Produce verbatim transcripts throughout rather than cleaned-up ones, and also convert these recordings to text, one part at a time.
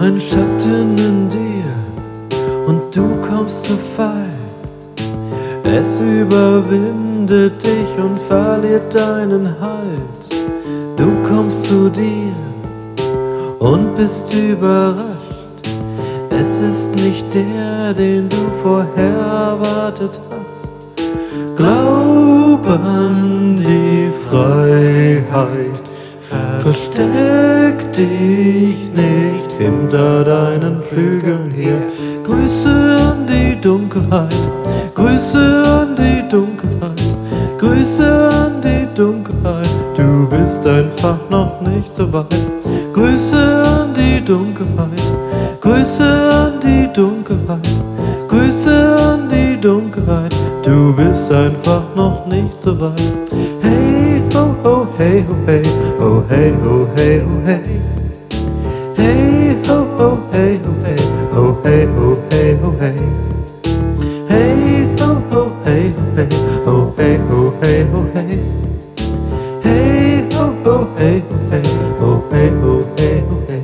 ein Schatten in dir und du kommst zu Fall. Es überwindet dich und verliert deinen Halt. Du kommst zu dir und bist überrascht. Es ist nicht der, den du vorher erwartet hast. Glaub an die Freiheit, versteck dich nicht hinter deinen Flügeln hier. Grüße an die Dunkelheit, Grüße an die Dunkelheit, Grüße an die Dunkelheit. Du bist einfach noch nicht so weit. Grüße an die Dunkelheit, Grüße an die Dunkelheit, Grüße an die Dunkelheit. Du bist einfach noch nicht so weit. Hey ho ho hey ho hey, oh hey ho hey ho hey. Hey ho ho hey ho hey, oh hey ho hey ho hey. Hey ho ho hey ho hey, oh hey ho hey ho hey. Hey ho ho hey ho hey, oh hey ho hey ho hey.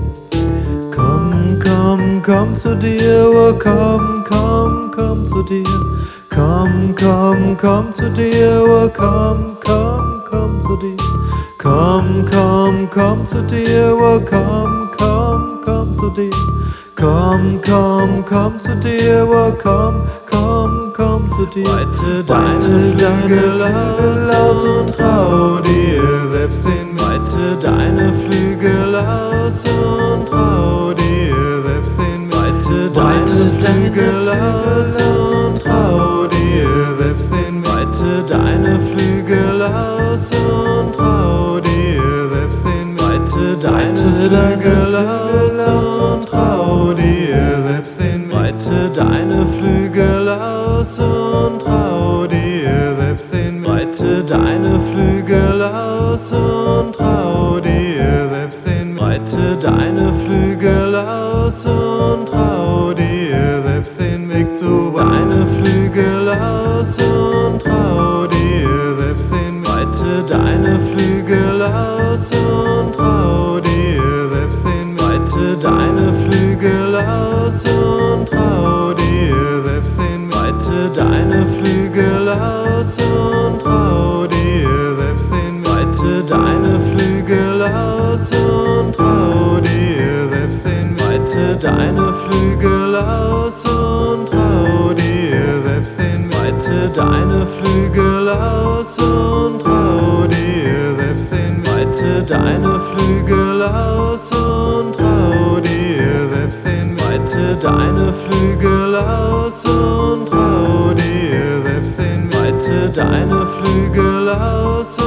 Komm, komm, komm zu dir, oh komm, komm, komm zu dir. Komm, komm, komm zu dir, oh komm, komm, komm zu dir. Komm, komm, komm zu dir, oh komm, komm, komm zu dir. Komm, komm, komm zu dir, oh komm, komm, komm zu dir. Weite deine Flügel aus und trau dir selbst den Weg. Weite deine Flügel aus und trau dir selbst den Weg. Weite deine Flügel aus und trau dir selbst den Weg. Weite deine Flügel aus und trau dir selbst den Weg. Weite deine Flügel aus und trau dir selbst den Weg. Weite deine Flügel aus und trau dir selbst den Weg. Weite deine Flügel aus und trau dir selbst den Weg. Weite deine Flügel aus und trau dir selbst den Weg zu. Deine Flügel aus und trau dir selbst den Weg. Weite deine Flügel aus und trau dir selbst den Weg. Weite deine Flügel aus und trau dir selbst den Weg. Weite deine Flügel aus und trau dir selbst den Weg. Weite deine Flügel aus und trau dir selbst den Weg. Weite deine Flügel aus und trau dir selbst den Weg. Weite deine Flügel aus und trau dir selbst den Weg. Weite deine Flügel aus und trau dir selbst den Weg. Weite deine Flügel aus und trau dir selbst den Weg. Weite deine Flügel aus